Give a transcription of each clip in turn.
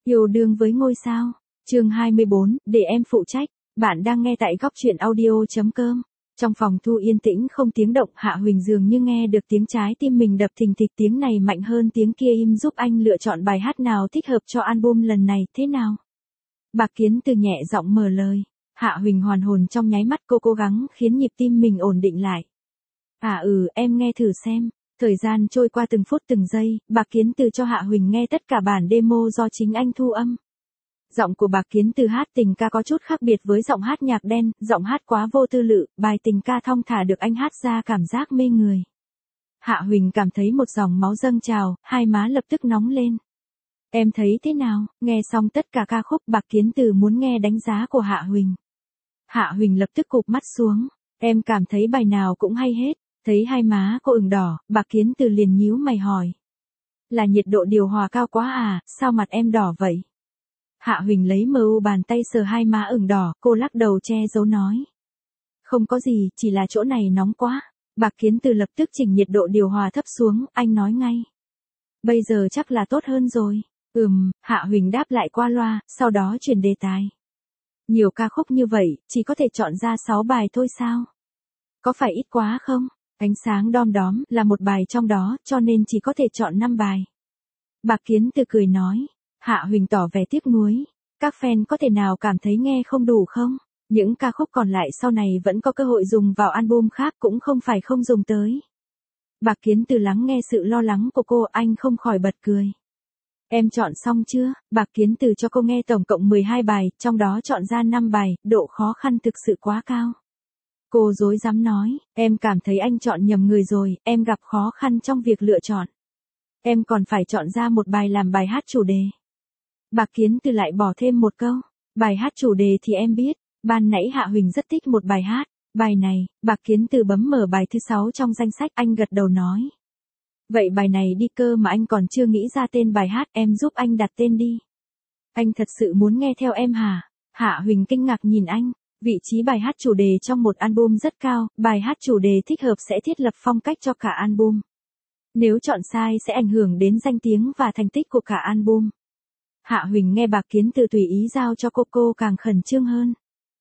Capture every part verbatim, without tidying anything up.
Yêu đương với ngôi sao. Chương hai mươi bốn, để em phụ trách. Bạn đang nghe tại góc truyện audio.com. Trong phòng thu yên tĩnh không tiếng động, Hạ Huỳnh dường như nghe được tiếng trái tim mình đập thình thịch, tiếng này mạnh hơn tiếng kia. Im giúp anh lựa chọn bài hát nào thích hợp cho album lần này, thế nào? Bạc Kiến Từ nhẹ giọng mở lời. Hạ Huỳnh hoàn hồn trong nháy mắt, cô cố gắng khiến nhịp tim mình ổn định lại. À ừ, em nghe thử xem. Thời gian trôi qua từng phút từng giây, Bạc Kiến Từ cho Hạ Huỳnh nghe tất cả bản demo do chính anh thu âm. Giọng của Bạc Kiến Từ hát tình ca có chút khác biệt với giọng hát nhạc đen, giọng hát quá vô tư lự, bài tình ca thong thả được anh hát ra cảm giác mê người. Hạ Huỳnh cảm thấy một dòng máu dâng trào, hai má lập tức nóng lên. Em thấy thế nào? Nghe xong tất cả ca khúc, Bạc Kiến Từ muốn nghe đánh giá của Hạ Huỳnh. Hạ Huỳnh lập tức cụp mắt xuống. Em cảm thấy bài nào cũng hay hết. Thấy hai má cô ửng đỏ, Bạc Kiến Từ liền nhíu mày hỏi. Là nhiệt độ điều hòa cao quá à, sao mặt em đỏ vậy? Hạ Huỳnh lấy mờ u bàn tay sờ hai má ửng đỏ, cô lắc đầu che giấu nói. Không có gì, chỉ là chỗ này nóng quá. Bạc Kiến Từ lập tức chỉnh nhiệt độ điều hòa thấp xuống, anh nói ngay. Bây giờ chắc là tốt hơn rồi. Ừm, Hạ Huỳnh đáp lại qua loa, sau đó chuyển đề tài. Nhiều ca khúc như vậy, chỉ có thể chọn ra sáu bài thôi sao? Có phải ít quá không? Ánh sáng đom đóm là một bài trong đó, cho nên chỉ có thể chọn năm bài. Bạc Kiến Từ cười nói. Hạ Huỳnh tỏ vẻ tiếc nuối. Các fan có thể nào cảm thấy nghe không đủ không? Những ca khúc còn lại sau này vẫn có cơ hội dùng vào album khác, cũng không phải không dùng tới. Bạc Kiến Từ lắng nghe sự lo lắng của cô, anh không khỏi bật cười. Em chọn xong chưa? Bạc Kiến Từ cho cô nghe tổng cộng mười hai bài, trong đó chọn ra năm bài, độ khó khăn thực sự quá cao. Cô dối dám nói, em cảm thấy anh chọn nhầm người rồi, em gặp khó khăn trong việc lựa chọn. Em còn phải chọn ra một bài làm bài hát chủ đề. Bạc Kiến Từ lại bỏ thêm một câu, bài hát chủ đề thì em biết, ban nãy Hạ Huỳnh rất thích một bài hát, bài này. Bạc Kiến Từ bấm mở bài thứ sáu trong danh sách, anh gật đầu nói. Vậy bài này đi cơ mà anh còn chưa nghĩ ra tên bài hát, em giúp anh đặt tên đi. Anh thật sự muốn nghe theo em hả? Hạ Huỳnh kinh ngạc nhìn anh. Vị trí bài hát chủ đề trong một album rất cao, bài hát chủ đề thích hợp sẽ thiết lập phong cách cho cả album. Nếu chọn sai sẽ ảnh hưởng đến danh tiếng và thành tích của cả album. Hạ Huỳnh nghe Bạc Kiến Từ tùy ý giao cho cô, cô càng khẩn trương hơn.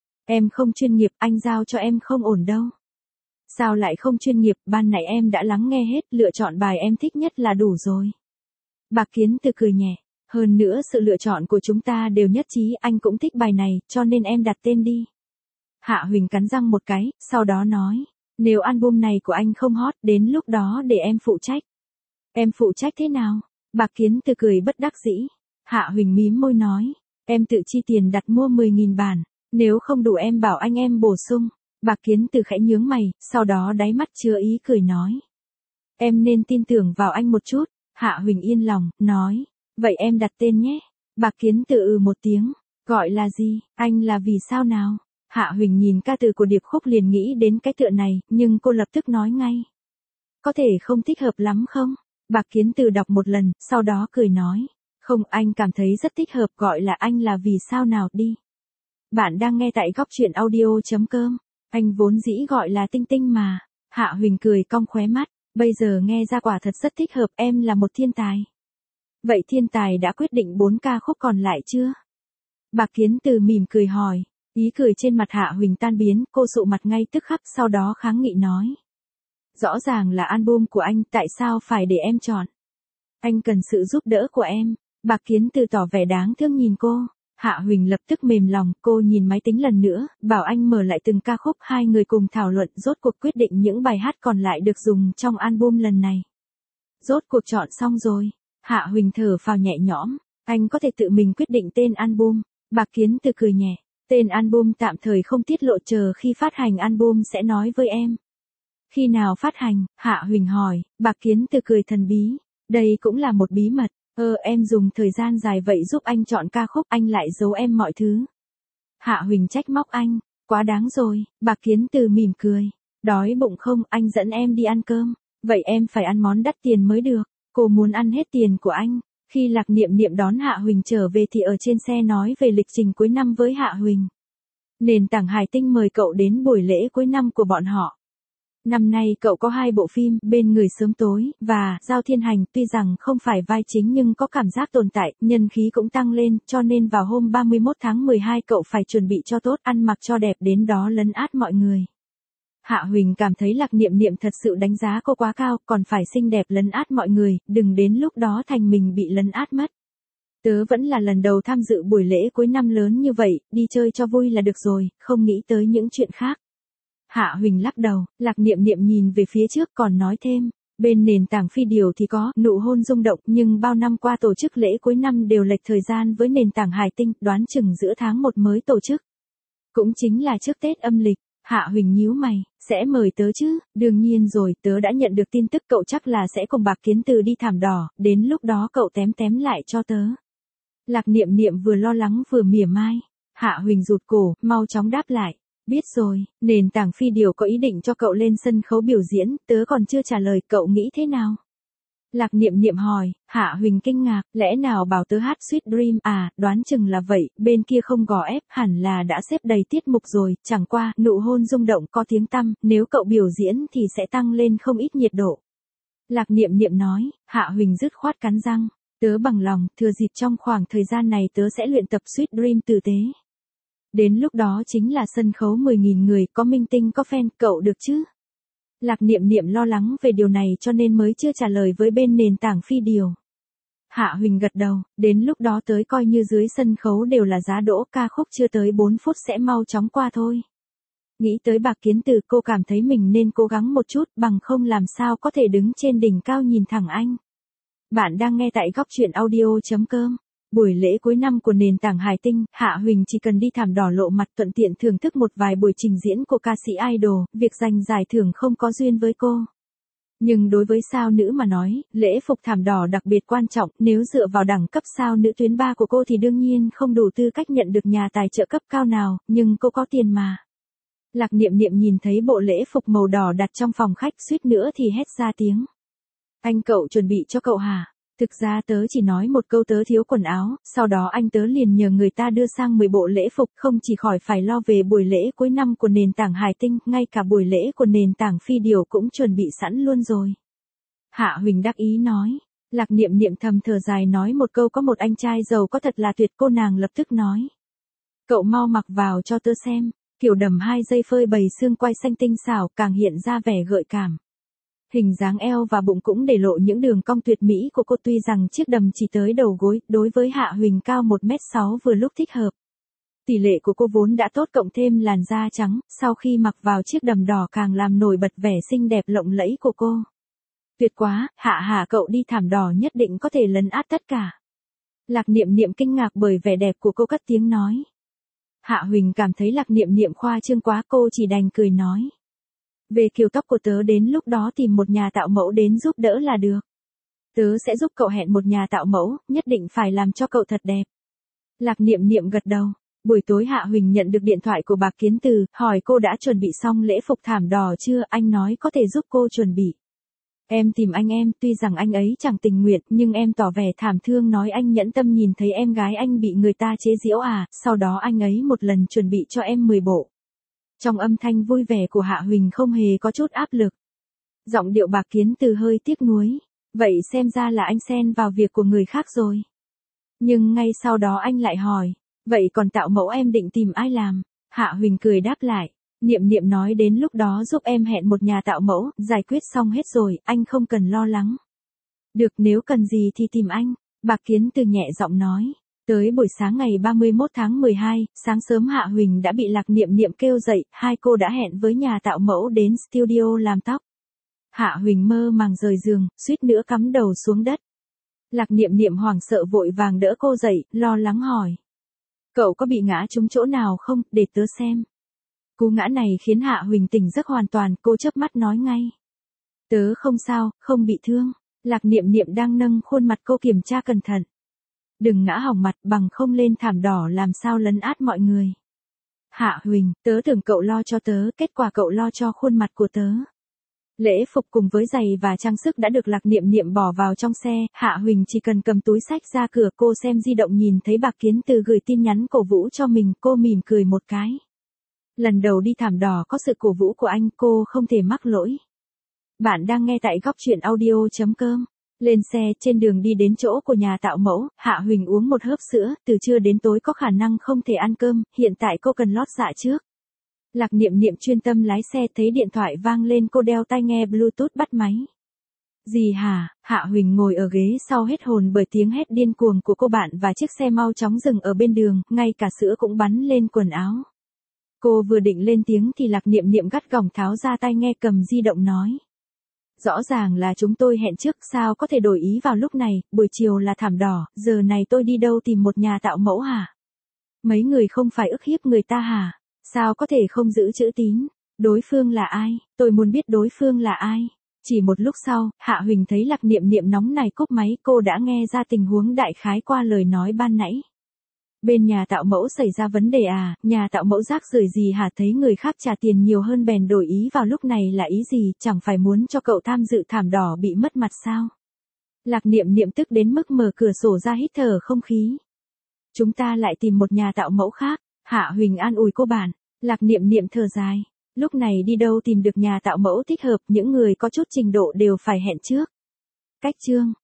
Em không chuyên nghiệp, anh giao cho em không ổn đâu. Sao lại không chuyên nghiệp, ban nãy em đã lắng nghe hết, lựa chọn bài em thích nhất là đủ rồi. Bạc Kiến Từ cười nhẹ. Hơn nữa sự lựa chọn của chúng ta đều nhất trí, anh cũng thích bài này, cho nên em đặt tên đi. Hạ Huỳnh cắn răng một cái, sau đó nói. Nếu album này của anh không hot, đến lúc đó để em phụ trách. Em phụ trách thế nào? Bạc Kiến Từ cười bất đắc dĩ. Hạ Huỳnh mím môi nói. Em tự chi tiền đặt mua mười nghìn bản. Nếu không đủ em bảo anh em bổ sung. Bạc Kiến Từ khẽ nhướng mày, sau đó đáy mắt chứa ý cười nói. Em nên tin tưởng vào anh một chút. Hạ Huỳnh yên lòng, nói. Vậy em đặt tên nhé. Bạc Kiến Từ ừ một tiếng. Gọi là gì? Anh là vì sao nào? Hạ Huỳnh nhìn ca từ của điệp khúc liền nghĩ đến cái tựa này, nhưng cô lập tức nói ngay. Có thể không thích hợp lắm không? Bạc Kiến Từ đọc một lần, sau đó cười nói. Không, anh cảm thấy rất thích hợp, gọi là anh là vì sao nào đi. Bạn đang nghe tại góc truyện audio.com. Anh vốn dĩ gọi là Tinh Tinh mà. Hạ Huỳnh cười cong khóe mắt. Bây giờ nghe ra quả thật rất thích hợp, em là một thiên tài. Vậy thiên tài đã quyết định bốn ca khúc còn lại chưa? Bạc Kiến Từ mỉm cười hỏi. Ý cười trên mặt Hạ Huỳnh tan biến, cô sụ mặt ngay tức khắc, sau đó kháng nghị nói. Rõ ràng là album của anh, tại sao phải để em chọn? Anh cần sự giúp đỡ của em. Bạc Kiến Từ tỏ vẻ đáng thương nhìn cô. Hạ Huỳnh lập tức mềm lòng, cô nhìn máy tính lần nữa, bảo anh mở lại từng ca khúc, hai người cùng thảo luận, rốt cuộc quyết định những bài hát còn lại được dùng trong album lần này. Rốt cuộc chọn xong rồi. Hạ Huỳnh thở phào nhẹ nhõm, anh có thể tự mình quyết định tên album. Bạc Kiến Từ cười nhẹ. Tên album tạm thời không tiết lộ, chờ khi phát hành album sẽ nói với em. Khi nào phát hành? Hạ Huỳnh hỏi. Bạc Kiến Từ cười thần bí. Đây cũng là một bí mật. Ơ em dùng thời gian dài vậy giúp anh chọn ca khúc, anh lại giấu em mọi thứ. Hạ Huỳnh trách móc anh. Quá đáng rồi. Bạc Kiến Từ mỉm cười. Đói bụng không, anh dẫn em đi ăn cơm. Vậy em phải ăn món đắt tiền mới được. Cô muốn ăn hết tiền của anh. Khi Lạc Niệm Niệm đón Hạ Huỳnh trở về thì ở trên xe nói về lịch trình cuối năm với Hạ Huỳnh. Nền tảng Hải Tinh mời cậu đến buổi lễ cuối năm của bọn họ. Năm nay cậu có hai bộ phim, Bên người sớm tối, và Giao Thiên Hành, tuy rằng không phải vai chính nhưng có cảm giác tồn tại, nhân khí cũng tăng lên, cho nên vào hôm ba mươi mốt tháng mười hai cậu phải chuẩn bị cho tốt, ăn mặc cho đẹp đến đó lấn át mọi người. Hạ Huỳnh cảm thấy Lạc Niệm Niệm thật sự đánh giá cô quá cao, còn phải xinh đẹp lấn át mọi người, đừng đến lúc đó thành mình bị lấn át mất. Tớ vẫn là lần đầu tham dự buổi lễ cuối năm lớn như vậy, đi chơi cho vui là được rồi, không nghĩ tới những chuyện khác. Hạ Huỳnh lắc đầu, Lạc Niệm Niệm nhìn về phía trước còn nói thêm, bên nền tảng phi điều thì có Nụ hôn rung động, nhưng bao năm qua tổ chức lễ cuối năm đều lệch thời gian với nền tảng Hải Tinh, đoán chừng giữa tháng một mới tổ chức. Cũng chính là trước Tết âm lịch. Hạ Huỳnh nhíu mày, sẽ mời tớ chứ? Đương nhiên rồi, tớ đã nhận được tin tức cậu chắc là sẽ cùng Bạc Kiến Từ đi thảm đỏ, đến lúc đó cậu tém tém lại cho tớ. Lạc Niệm Niệm vừa lo lắng vừa mỉa mai. Hạ Huỳnh rụt cổ, mau chóng đáp lại. Biết rồi, nền tảng phi điều có ý định cho cậu lên sân khấu biểu diễn, tớ còn chưa trả lời, cậu nghĩ thế nào? Lạc Niệm Niệm hỏi. Hạ Huỳnh kinh ngạc, lẽ nào bảo tớ hát Sweet Dream à, đoán chừng là vậy, bên kia không gò ép, hẳn là đã xếp đầy tiết mục rồi, chẳng qua, Nụ hôn rung động có tiếng tăm, nếu cậu biểu diễn thì sẽ tăng lên không ít nhiệt độ. Lạc Niệm Niệm nói. Hạ Huỳnh dứt khoát cắn răng, tớ bằng lòng, thừa dịp trong khoảng thời gian này tớ sẽ luyện tập Sweet Dream tử tế. Đến lúc đó chính là sân khấu mười nghìn người, có minh tinh có fan, cậu được chứ? Lạc Niệm Niệm lo lắng về điều này cho nên mới chưa trả lời với bên nền tảng phi điều. Hạ Huỳnh gật đầu, đến lúc đó tới coi như dưới sân khấu đều là giá đỗ, ca khúc chưa tới bốn phút sẽ mau chóng qua thôi. Nghĩ tới Bạc Kiến Từ, cô cảm thấy mình nên cố gắng một chút, bằng không làm sao có thể đứng trên đỉnh cao nhìn thẳng anh. Bạn đang nghe tại góc truyện audio chấm com. Buổi lễ cuối năm của nền tảng Hải Tinh, Hạ Huỳnh chỉ cần đi thảm đỏ lộ mặt thuận tiện thưởng thức một vài buổi trình diễn của ca sĩ idol, việc giành giải thưởng không có duyên với cô. Nhưng đối với sao nữ mà nói, lễ phục thảm đỏ đặc biệt quan trọng, nếu dựa vào đẳng cấp sao nữ tuyến ba của cô thì đương nhiên không đủ tư cách nhận được nhà tài trợ cấp cao nào, nhưng cô có tiền mà. Lạc Niệm Niệm nhìn thấy bộ lễ phục màu đỏ đặt trong phòng khách suýt nữa thì hét ra tiếng. Anh cậu chuẩn bị cho cậu hả? Thực ra tớ chỉ nói một câu tớ thiếu quần áo, sau đó anh tớ liền nhờ người ta đưa sang mười bộ lễ phục, không chỉ khỏi phải lo về buổi lễ cuối năm của nền tảng Hải Tinh, ngay cả buổi lễ của nền tảng phi điều cũng chuẩn bị sẵn luôn rồi. Hạ Huỳnh đắc ý nói. Lạc Niệm Niệm thầm thở dài nói một câu có một anh trai giàu có thật là tuyệt, cô nàng lập tức nói. Cậu mau mặc vào cho tớ xem, kiểu đầm hai giây phơi bày xương quai xanh tinh xảo càng hiện ra vẻ gợi cảm. Hình dáng eo và bụng cũng để lộ những đường cong tuyệt mỹ của cô, tuy rằng chiếc đầm chỉ tới đầu gối, đối với Hạ Huỳnh cao một mét sáu vừa lúc thích hợp. Tỷ lệ của cô vốn đã tốt cộng thêm làn da trắng, sau khi mặc vào chiếc đầm đỏ càng làm nổi bật vẻ xinh đẹp lộng lẫy của cô. Tuyệt quá, Hạ Hạ cậu đi thảm đỏ nhất định có thể lấn át tất cả. Lạc Niệm Niệm kinh ngạc bởi vẻ đẹp của cô cất tiếng nói. Hạ Huỳnh cảm thấy Lạc Niệm Niệm khoa trương quá, cô chỉ đành cười nói. Về kiểu tóc của tớ đến lúc đó tìm một nhà tạo mẫu đến giúp đỡ là được. Tớ sẽ giúp cậu hẹn một nhà tạo mẫu, nhất định phải làm cho cậu thật đẹp. Lạc Niệm Niệm gật đầu. Buổi tối Hạ Huỳnh nhận được điện thoại của Bạc Kiến Từ, hỏi cô đã chuẩn bị xong lễ phục thảm đỏ chưa, anh nói có thể giúp cô chuẩn bị. Em tìm anh em, tuy rằng anh ấy chẳng tình nguyện, nhưng em tỏ vẻ thảm thương nói anh nhẫn tâm nhìn thấy em gái anh bị người ta chế giễu à, sau đó anh ấy một lần chuẩn bị cho em mười bộ. Trong âm thanh vui vẻ của Hạ Huỳnh không hề có chút áp lực. Giọng điệu Bạc Kiến Từ hơi tiếc nuối. Vậy xem ra là anh xen vào việc của người khác rồi. Nhưng ngay sau đó anh lại hỏi. Vậy còn tạo mẫu em định tìm ai làm? Hạ Huỳnh cười đáp lại. Niệm Niệm nói đến lúc đó giúp em hẹn một nhà tạo mẫu, giải quyết xong hết rồi, anh không cần lo lắng. Được, nếu cần gì thì tìm anh. Bạc Kiến Từ nhẹ giọng nói. Tới buổi sáng ngày ba mươi mốt tháng mười hai, sáng sớm Hạ Huỳnh đã bị Lạc Niệm Niệm kêu dậy, hai cô đã hẹn với nhà tạo mẫu đến studio làm tóc. Hạ Huỳnh mơ màng rời giường, suýt nữa cắm đầu xuống đất. Lạc Niệm Niệm hoảng sợ vội vàng đỡ cô dậy, lo lắng hỏi. Cậu có bị ngã trúng chỗ nào không, để tớ xem. Cú ngã này khiến Hạ Huỳnh tỉnh giấc hoàn toàn, cô chớp mắt nói ngay. Tớ không sao, không bị thương. Lạc Niệm Niệm đang nâng khuôn mặt cô kiểm tra cẩn thận. Đừng ngã hỏng mặt, bằng không lên thảm đỏ làm sao lấn át mọi người. Hạ Huỳnh, tớ tưởng cậu lo cho tớ, kết quả cậu lo cho khuôn mặt của tớ. Lễ phục cùng với giày và trang sức đã được Lạc Niệm Niệm bỏ vào trong xe, Hạ Huỳnh chỉ cần cầm túi xách ra cửa, cô xem di động nhìn thấy Bạc Kiến Từ gửi tin nhắn cổ vũ cho mình, cô mỉm cười một cái. Lần đầu đi thảm đỏ có sự cổ vũ của anh, cô không thể mắc lỗi. Bạn đang nghe tại góc chuyện audio.com. Lên xe, trên đường đi đến chỗ của nhà tạo mẫu, Hạ Huỳnh uống một hớp sữa, từ trưa đến tối có khả năng không thể ăn cơm, hiện tại cô cần lót dạ trước. Lạc Niệm Niệm chuyên tâm lái xe, thấy điện thoại vang lên, cô đeo tai nghe Bluetooth bắt máy. Gì hả? Hạ Huỳnh ngồi ở ghế sau hết hồn bởi tiếng hét điên cuồng của cô bạn và chiếc xe mau chóng dừng ở bên đường, ngay cả sữa cũng bắn lên quần áo. Cô vừa định lên tiếng thì Lạc Niệm Niệm gắt gỏng tháo ra tai nghe, cầm di động nói. Rõ ràng là chúng tôi hẹn trước, sao có thể đổi ý vào lúc này, buổi chiều là thảm đỏ, giờ này tôi đi đâu tìm một nhà tạo mẫu hả? Mấy người không phải ức hiếp người ta hả? Sao có thể không giữ chữ tín? Đối phương là ai? Tôi muốn biết đối phương là ai? Chỉ một lúc sau, Hạ Huỳnh thấy Lạc Niệm Niệm nóng này cúp máy, cô đã nghe ra tình huống đại khái qua lời nói ban nãy. Bên nhà tạo mẫu xảy ra vấn đề à, nhà tạo mẫu rác rưởi gì hả, thấy người khác trả tiền nhiều hơn bèn đổi ý vào lúc này là ý gì, chẳng phải muốn cho cậu tham dự thảm đỏ bị mất mặt sao? Lạc Niệm Niệm tức đến mức mở cửa sổ ra hít thở không khí. Chúng ta lại tìm một nhà tạo mẫu khác, Hạ Huỳnh an ủi cô bạn. Lạc Niệm Niệm thở dài, lúc này đi đâu tìm được nhà tạo mẫu thích hợp, những người có chút trình độ đều phải hẹn trước. Cách chương